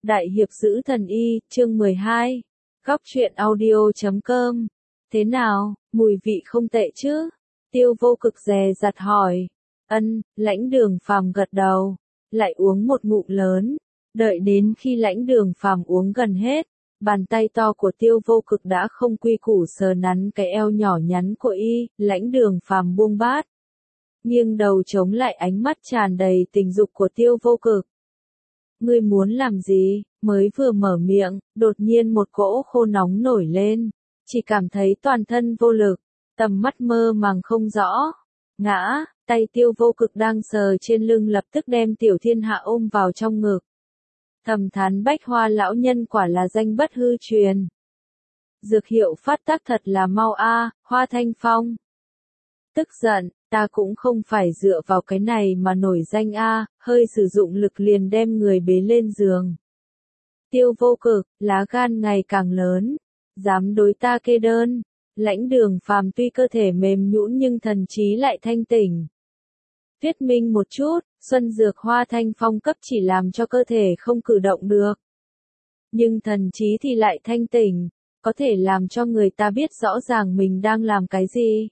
Đại hiệp giữ thần y, chương 12. Góc truyện audio.com. Thế nào, mùi vị không tệ chứ? Tiêu Vô Cực dè dặt hỏi. Lãnh Đường Phàm gật đầu, lại uống một ngụm lớn. Đợi đến khi Lãnh Đường Phàm uống gần hết, bàn tay to của Tiêu Vô Cực đã không quy củ sờ nắn cái eo nhỏ nhắn của y. Lãnh Đường Phàm buông bát, nghiêng đầu chống lại ánh mắt tràn đầy tình dục của Tiêu Vô Cực. Ngươi muốn làm gì? Mới vừa mở miệng, đột nhiên một cỗ khô nóng nổi lên, chỉ cảm thấy toàn thân vô lực, tầm mắt mơ màng không rõ. Ngã, tay Tiêu Vô Cực đang sờ trên lưng lập tức đem Tiểu Thiên Hạ ôm vào trong ngực. Thầm thán Bách Hoa lão nhân quả là danh bất hư truyền. Dược hiệu phát tác thật là mau a, Hoa Thanh Phong. Tức giận, ta cũng không phải dựa vào cái này mà nổi danh a, hơi sử dụng lực liền đem người bế lên giường. Tiêu Vô Cực, lá gan ngày càng lớn, dám đối ta kê đơn. Lãnh Đường Phàm tuy cơ thể mềm nhũn nhưng thần trí lại thanh tỉnh. Viết minh một chút, xuân dược Hoa Thanh Phong cấp chỉ làm cho cơ thể không cử động được, nhưng thần trí thì lại thanh tỉnh, có thể làm cho người ta biết rõ ràng mình đang làm cái gì.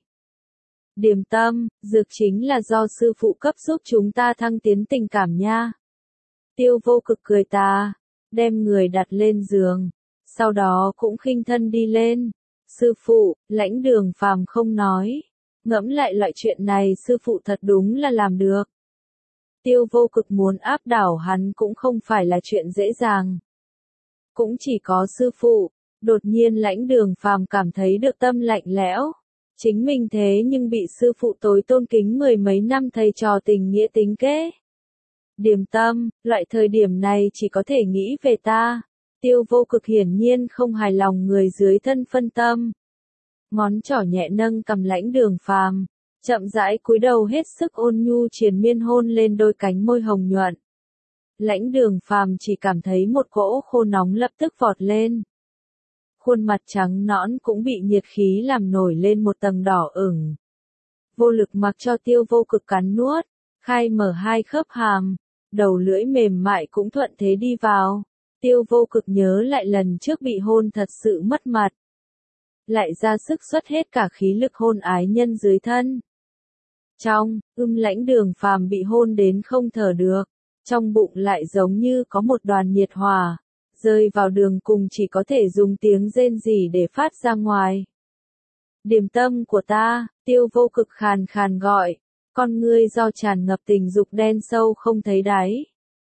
Điềm tâm, dược chính là do sư phụ cấp giúp chúng ta thăng tiến tình cảm nha. Tiêu Vô Cực cười tà, đem người đặt lên giường, sau đó cũng khinh thân đi lên. Sư phụ, Lãnh Đường Phàm không nói. Ngẫm lại loại chuyện này sư phụ thật đúng là làm được. Tiêu Vô Cực muốn áp đảo hắn cũng không phải là chuyện dễ dàng. Cũng chỉ có sư phụ, đột nhiên Lãnh Đường Phàm cảm thấy được tâm lạnh lẽo. Chính mình thế nhưng bị sư phụ tối tôn kính mười mấy năm thầy trò tình nghĩa tính kế. Điềm tâm, loại thời điểm này chỉ có thể nghĩ về ta. Tiêu Vô Cực hiển nhiên không hài lòng người dưới thân phân tâm. Ngón trỏ nhẹ nâng cầm Lãnh Đường Phàm, chậm rãi cúi đầu hết sức ôn nhu triền miên hôn lên đôi cánh môi hồng nhuận. Lãnh Đường Phàm chỉ cảm thấy một cỗ khô nóng lập tức vọt lên. Khuôn mặt trắng nõn cũng bị nhiệt khí làm nổi lên một tầng đỏ ửng. Vô lực mặc cho Tiêu Vô Cực cắn nuốt, khai mở hai khớp hàm, đầu lưỡi mềm mại cũng thuận thế đi vào. Tiêu Vô Cực nhớ lại lần trước bị hôn thật sự mất mặt, lại ra sức xuất hết cả khí lực hôn ái nhân dưới thân. Lãnh Đường Phàm bị hôn đến không thở được, trong bụng lại giống như có một đoàn nhiệt hỏa, rơi vào đường cùng chỉ có thể dùng tiếng rên rỉ để phát ra ngoài. Điềm tâm của ta, Tiêu Vô Cực khàn khàn gọi, con ngươi do tràn ngập tình dục đen sâu không thấy đáy.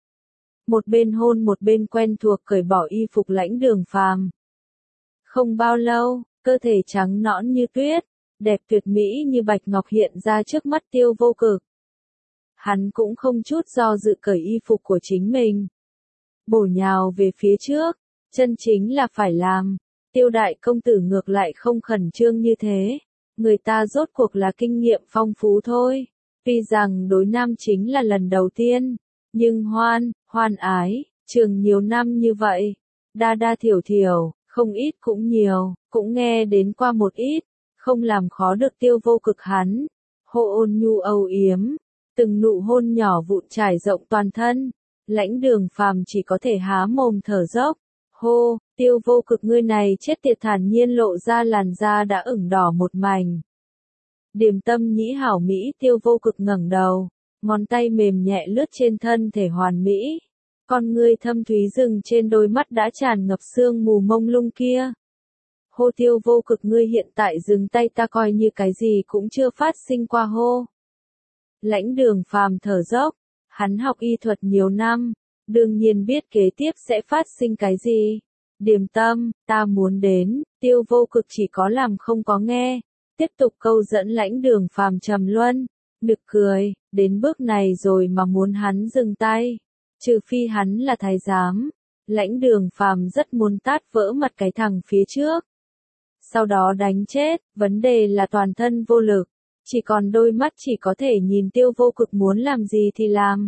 Một bên hôn một bên quen thuộc cởi bỏ y phục Lãnh Đường Phàm. Không bao lâu, cơ thể trắng nõn như tuyết, đẹp tuyệt mỹ như bạch ngọc hiện ra trước mắt Tiêu Vô Cực. Hắn cũng không chút do dự cởi y phục của chính mình, bổ nhào về phía trước, chân chính là phải làm. Tiêu đại công tử ngược lại không khẩn trương như thế, người ta rốt cuộc là kinh nghiệm phong phú thôi. Tuy rằng đối nam chính là lần đầu tiên, nhưng hoan ái, trường nhiều năm như vậy, đa đa thiểu thiểu, không ít cũng nhiều, cũng nghe đến qua một ít, không làm khó được Tiêu Vô Cực hắn. Hô ôn nhu âu yếm, từng nụ hôn nhỏ vụn trải rộng toàn thân. Lãnh Đường Phàm chỉ có thể há mồm thở dốc. Hô, Tiêu Vô Cực ngươi này chết tiệt, thản nhiên lộ ra làn da đã ửng đỏ một mảnh. Điềm tâm nhĩ hảo mỹ. Tiêu Vô Cực ngẩng đầu, ngón tay mềm nhẹ lướt trên thân thể hoàn mỹ. Con ngươi thâm thúy dừng trên đôi mắt đã tràn ngập sương mù mông lung kia. Hô, Tiêu Vô Cực ngươi hiện tại dừng tay, ta coi như cái gì cũng chưa phát sinh qua hô. Lãnh Đường Phàm thở dốc, hắn học y thuật nhiều năm, đương nhiên biết kế tiếp sẽ phát sinh cái gì. Điềm tâm, ta muốn đến. Tiêu Vô Cực chỉ có làm không có nghe, tiếp tục câu dẫn Lãnh Đường Phàm trầm luân. Nực cười, đến bước này rồi mà muốn hắn dừng tay, trừ phi hắn là thái giám. Lãnh Đường Phàm rất muốn tát vỡ mặt cái thằng phía trước, sau đó đánh chết. Vấn đề là toàn thân vô lực, chỉ còn đôi mắt chỉ có thể nhìn Tiêu Vô Cực muốn làm gì thì làm.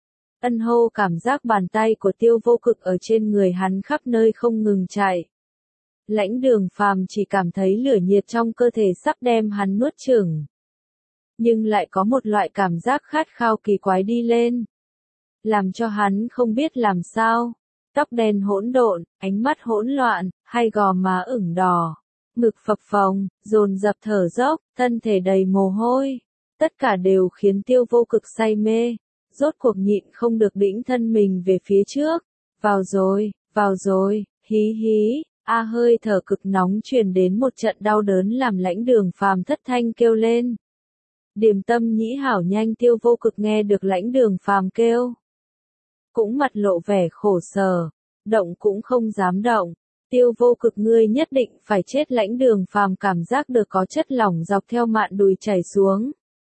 Hô, cảm giác bàn tay của Tiêu Vô Cực ở trên người hắn khắp nơi không ngừng chạy. Lãnh Đường Phàm chỉ cảm thấy lửa nhiệt trong cơ thể sắp đem hắn nuốt chửng, nhưng lại có một loại cảm giác khát khao kỳ quái đi lên, làm cho hắn không biết làm sao. tóc đen hỗn độn, ánh mắt hỗn loạn, hai gò má ửng đỏ, ngực phập phồng, dồn dập thở dốc, thân thể đầy mồ hôi. Tất cả đều khiến Tiêu Vô Cực say mê, rốt cuộc nhịn không được đĩnh thân mình về phía trước. Vào rồi, hí hí, hơi thở cực nóng truyền đến một trận đau đớn làm Lãnh Đường Phàm thất thanh kêu lên. Điềm Tâm Nhĩ hảo nhanh. Tiêu Vô Cực nghe được Lãnh Đường Phàm kêu, cũng mặt lộ vẻ khổ sở, động cũng không dám động. Tiêu Vô Cực, ngươi nhất định phải chết. Lãnh Đường Phàm cảm giác được có chất lỏng dọc theo mạn đùi chảy xuống.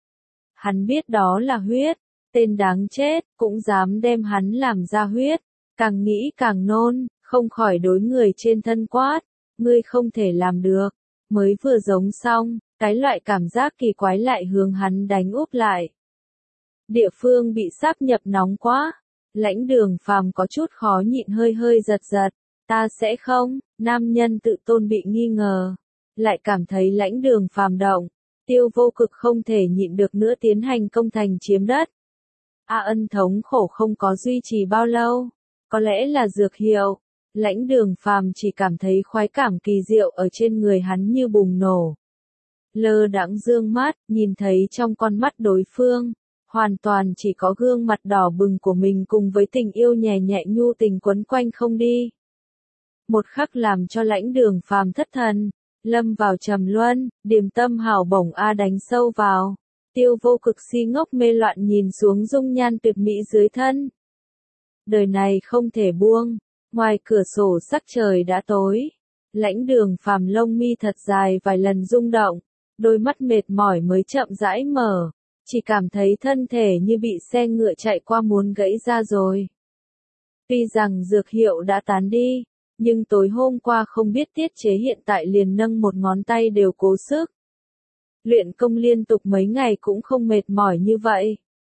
Hắn biết đó là huyết, tên đáng chết, cũng dám đem hắn làm ra huyết, càng nghĩ càng nôn, không khỏi đối người trên thân quát, ngươi không thể làm được. Mới vừa giống xong, cái loại cảm giác kỳ quái lại hướng hắn đánh úp lại. Địa phương bị sáp nhập nóng quá, Lãnh Đường Phàm có chút khó nhịn, hơi giật giật. Ta sẽ không, nam nhân tự tôn bị nghi ngờ, lại cảm thấy Lãnh Đường Phàm động. Tiêu Vô Cực không thể nhịn được nữa tiến hành công thành chiếm đất. Ân thống khổ không có duy trì bao lâu, có lẽ là dược hiệu. Lãnh Đường Phàm chỉ cảm thấy khoái cảm kỳ diệu ở trên người hắn như bùng nổ. Lơ đãng dương mắt, nhìn thấy trong con mắt đối phương, hoàn toàn chỉ có gương mặt đỏ bừng của mình cùng với tình yêu nhẹ nhẹ nhu tình quấn quanh không đi. Một khắc làm cho Lãnh Đường Phàm thất thần, lâm vào trầm luân, Điềm Tâm hào bổng đánh sâu vào. Tiêu Vô Cực si ngốc mê loạn nhìn xuống dung nhan tuyệt mỹ dưới thân. Đời này không thể buông, ngoài cửa sổ sắc trời đã tối. Lãnh Đường Phàm lông mi thật dài vài lần rung động, đôi mắt mệt mỏi mới chậm rãi mở, chỉ cảm thấy thân thể như bị xe ngựa chạy qua muốn gãy ra rồi. Tuy rằng dược hiệu đã tán đi, nhưng tối hôm qua không biết tiết chế hiện tại liền nâng một ngón tay đều cố sức. Luyện công liên tục mấy ngày cũng không mệt mỏi như vậy.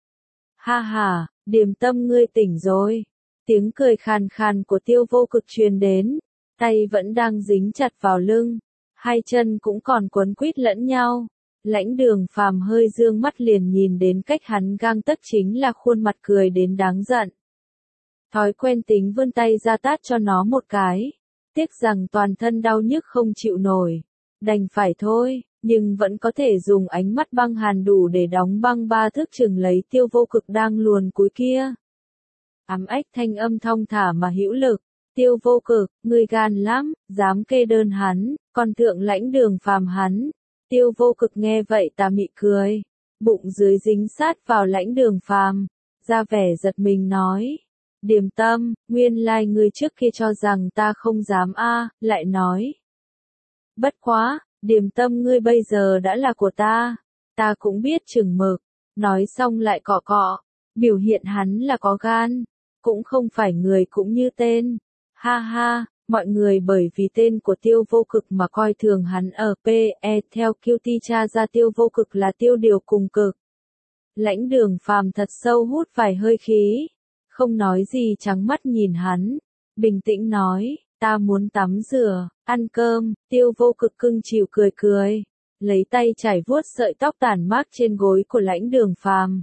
Ha ha, Điềm Tâm ngươi tỉnh rồi. Tiếng cười khàn khàn của Tiêu Vô Cực truyền đến, tay vẫn đang dính chặt vào lưng, hai chân cũng còn quấn quýt lẫn nhau. Lãnh Đường Phàm hơi dương mắt liền nhìn đến cách hắn gang tấc chính là khuôn mặt cười đến đáng giận. Thói quen tính vươn tay ra tát cho nó một cái, tiếc rằng toàn thân đau nhức không chịu nổi, đành phải thôi, nhưng vẫn có thể dùng ánh mắt băng hàn đủ để đóng băng ba thước chừng lấy Tiêu Vô Cực đang luồn cúi kia. Ám ếch thanh âm thong thả mà hữu lực, Tiêu Vô Cực, ngươi gan lắm, dám kê đơn hắn, còn thượng Lãnh Đường Phàm hắn. Tiêu Vô Cực nghe vậy tà mị cười, bụng dưới dính sát vào Lãnh Đường Phàm, ra vẻ giật mình nói. Điềm Tâm, nguyên lai ngươi trước kia cho rằng ta không dám lại nói. Bất quá, Điềm Tâm ngươi bây giờ đã là của ta cũng biết chừng mực, nói xong lại cọ cọ, biểu hiện hắn là có gan, cũng không phải người cũng như tên. Ha ha, mọi người bởi vì tên của Tiêu Vô Cực mà coi thường hắn ở PE theo QT tra ra Tiêu Vô Cực là tiêu điều cùng cực. Lãnh Đường Phàm thật sâu hút vài hơi khí, không nói gì trắng mắt nhìn hắn, bình tĩnh nói, ta muốn tắm rửa, ăn cơm. Tiêu Vô Cực cưng chiều cười cười, lấy tay chải vuốt sợi tóc tàn mát trên gối của Lãnh Đường Phàm.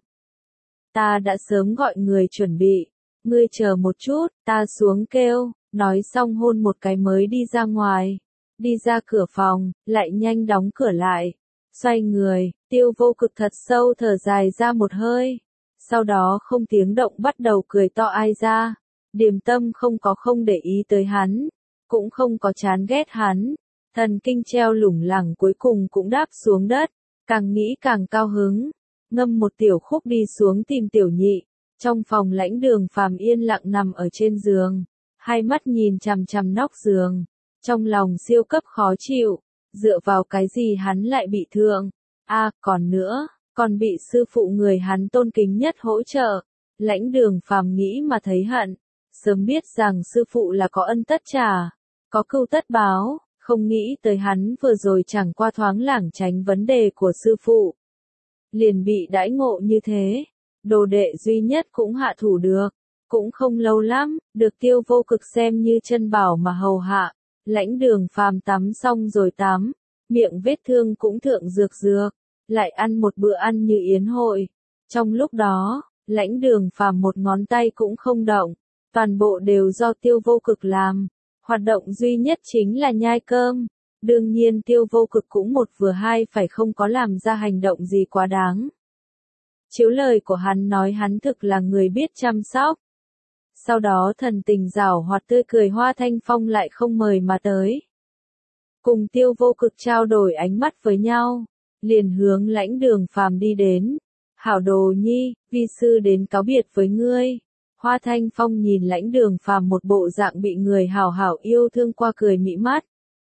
Ta đã sớm gọi người chuẩn bị, ngươi chờ một chút, ta xuống kêu, nói xong hôn một cái mới đi ra ngoài. Đi ra cửa phòng, lại nhanh đóng cửa lại. Xoay người, Tiêu Vô Cực thật sâu thở dài ra một hơi. Sau đó không tiếng động bắt đầu cười to ai ra. Điềm Tâm không để ý tới hắn, cũng không có chán ghét hắn. Thần kinh treo lủng lẳng cuối cùng cũng đáp xuống đất, càng nghĩ càng cao hứng. Ngâm một tiểu khúc đi xuống tìm tiểu nhị. Trong phòng Lãnh Đường Phàm yên lặng nằm ở trên giường, hai mắt nhìn chằm chằm nóc giường, trong lòng siêu cấp khó chịu, dựa vào cái gì hắn lại bị thương? Còn nữa, còn bị sư phụ người hắn tôn kính nhất hỗ trợ. Lãnh Đường Phàm nghĩ mà thấy hận, sớm biết rằng sư phụ là có ân tất trả, có cưu tất báo, không nghĩ tới hắn vừa rồi chẳng qua thoáng lảng tránh vấn đề của sư phụ, liền bị đãi ngộ như thế. Đồ đệ duy nhất cũng hạ thủ được, cũng không lâu lắm, được Tiêu Vô Cực xem như chân bảo mà hầu hạ. Lãnh Đường Phàm tắm xong rồi tắm, miệng vết thương cũng thượng dược, lại ăn một bữa ăn như yến hội. Trong lúc đó, Lãnh Đường Phàm một ngón tay cũng không động, toàn bộ đều do Tiêu Vô Cực làm. Hoạt động duy nhất chính là nhai cơm. Đương nhiên Tiêu Vô Cực cũng một vừa hai phải không có làm ra hành động gì quá đáng. Chiếu lời của hắn nói hắn thực là người biết chăm sóc. Sau đó thần tình giảo hoạt tươi cười Hoa Thanh Phong lại không mời mà tới. Cùng Tiêu Vô Cực trao đổi ánh mắt với nhau, liền hướng Lãnh Đường Phàm đi đến. Hảo Đồ Nhi, vi sư đến cáo biệt với ngươi. Hoa Thanh Phong nhìn Lãnh Đường Phàm một bộ dạng bị người hảo hảo yêu thương qua cười mị mắt.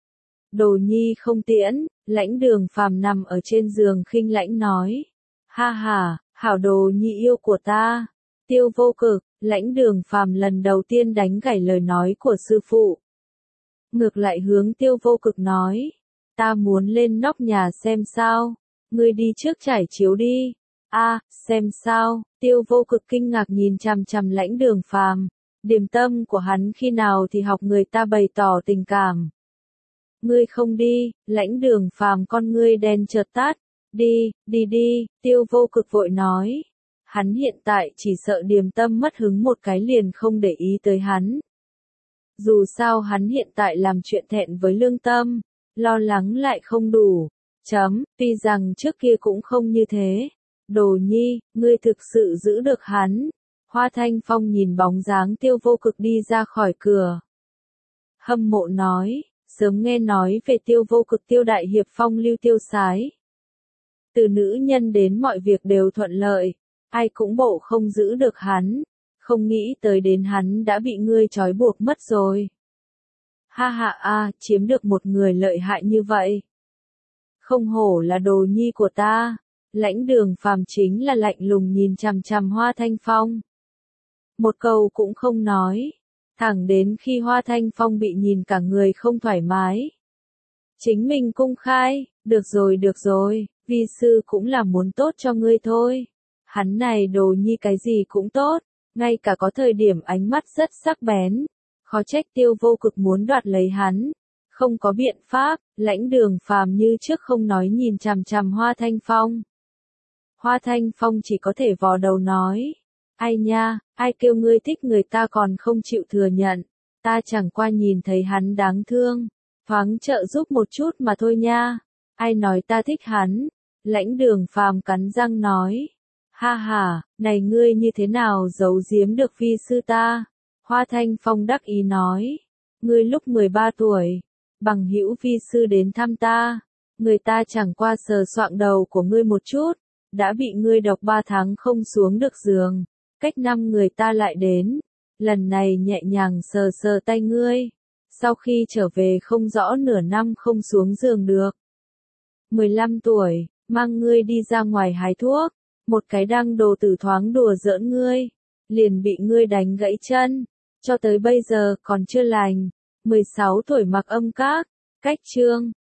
Đồ Nhi không tiễn, Lãnh Đường Phàm nằm ở trên giường khinh lãnh nói. Ha ha, Hảo Đồ Nhi yêu của ta. Tiêu Vô Cực, Lãnh Đường Phàm lần đầu tiên đánh gãy lời nói của sư phụ. Ngược lại hướng Tiêu Vô Cực nói. Ta muốn lên nóc nhà xem sao. Ngươi đi trước trải chiếu đi. Xem sao, Tiêu Vô Cực kinh ngạc nhìn chằm chằm Lãnh Đường Phàm. Điểm tâm của hắn khi nào thì học người ta bày tỏ tình cảm. Ngươi không đi, Lãnh Đường Phàm con ngươi đen chợt tắt. Đi, Tiêu Vô Cực vội nói. Hắn hiện tại chỉ sợ Điềm Tâm mất hứng một cái liền không để ý tới hắn. Dù sao hắn hiện tại làm chuyện thẹn với lương tâm, lo lắng lại không đủ. Tuy rằng trước kia cũng không như thế. Đồ Nhi, ngươi thực sự giữ được hắn. Hoa Thanh Phong nhìn bóng dáng Tiêu Vô Cực đi ra khỏi cửa. Hâm mộ nói, sớm nghe nói về Tiêu Vô Cực Tiêu đại hiệp phong lưu tiêu sái. Từ nữ nhân đến mọi việc đều thuận lợi, ai cũng bộ không giữ được hắn, không nghĩ tới đến hắn đã bị ngươi trói buộc mất rồi. Ha ha chiếm được một người lợi hại như vậy. Không hổ là Đồ Nhi của ta. Lãnh Đường Phàm chính là lạnh lùng nhìn chằm chằm Hoa Thanh Phong. Một câu cũng không nói, thẳng đến khi Hoa Thanh Phong bị nhìn cả người không thoải mái. Chính mình cung khai, được rồi, vi sư cũng là muốn tốt cho ngươi thôi. Hắn này Đồ Nhi cái gì cũng tốt, ngay cả có thời điểm ánh mắt rất sắc bén. Khó trách Tiêu Vô Cực muốn đoạt lấy hắn. Không có biện pháp, Lãnh Đường Phàm như trước không nói nhìn chằm chằm Hoa Thanh Phong. Hoa Thanh Phong chỉ có thể vò đầu nói. Ai nha, ai kêu ngươi thích người ta còn không chịu thừa nhận. Ta chẳng qua nhìn thấy hắn đáng thương. Thoáng trợ giúp một chút mà thôi nha. Ai nói ta thích hắn? Lãnh Đường Phàm cắn răng nói. Ha ha, này ngươi như thế nào giấu giếm được vi sư ta? Hoa Thanh Phong đắc ý nói. Ngươi lúc 13 tuổi, bằng hữu vi sư đến thăm ta. Người ta chẳng qua sờ soạng đầu của ngươi một chút. Đã bị ngươi độc 3 tháng không xuống được giường. Cách năm người ta lại đến. Lần này nhẹ nhàng sờ sờ tay ngươi. Sau khi trở về không rõ nửa năm không xuống giường được. 15 tuổi, mang ngươi đi ra ngoài hái thuốc. Một cái đăng đồ tử thoáng đùa giỡn ngươi. Liền bị ngươi đánh gãy chân. Cho tới bây giờ còn chưa lành. 16 tuổi mặc âm các. Cách chương.